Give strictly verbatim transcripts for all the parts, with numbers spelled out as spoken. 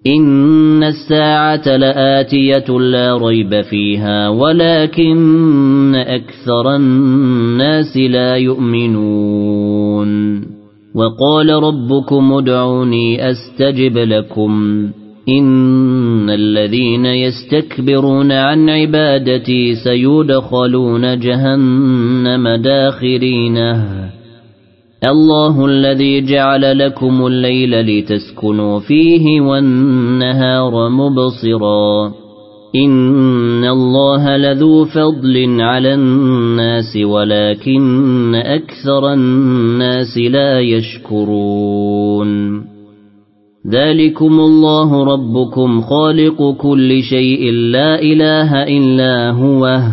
إن الساعة لآتية لا ريب فيها ولكن أكثر الناس لا يؤمنون وقال ربكم ادعوني أستجب لكم إن الذين يستكبرون عن عبادتي سيدخلون جهنم داخرينه الله الذي جعل لكم الليل لتسكنوا فيه والنهار مبصرا إن الله لذو فضل على الناس ولكن أكثر الناس لا يشكرون ذلكم الله ربكم خالق كل شيء لا إله إلا هو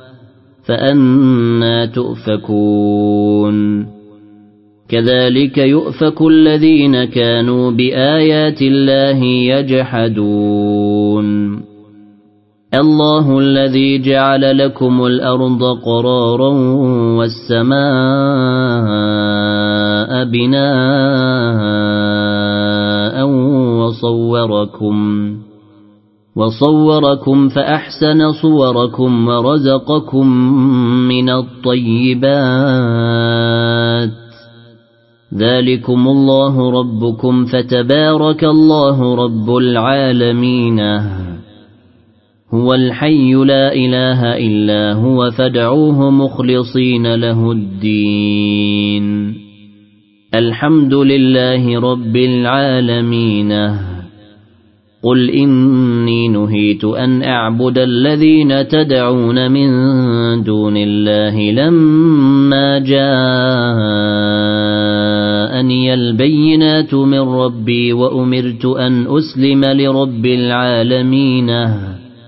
فأنى تؤفكون كذلك يؤفك الذين كانوا بآيات الله يجحدون الله الذي جعل لكم الأرض قرارا والسماء بناء وصوركم وصوركم فأحسن صوركم ورزقكم من الطيبات ذلكم الله ربكم فتبارك الله رب العالمين هو الحي لا إله إلا هو فادعوه مخلصين له الدين الحمد لله رب العالمين قل إني نهيت أن أعبد الذين تدعون من دون الله لما جاءني البينات من ربي وأمرت أن أسلم لرب العالمين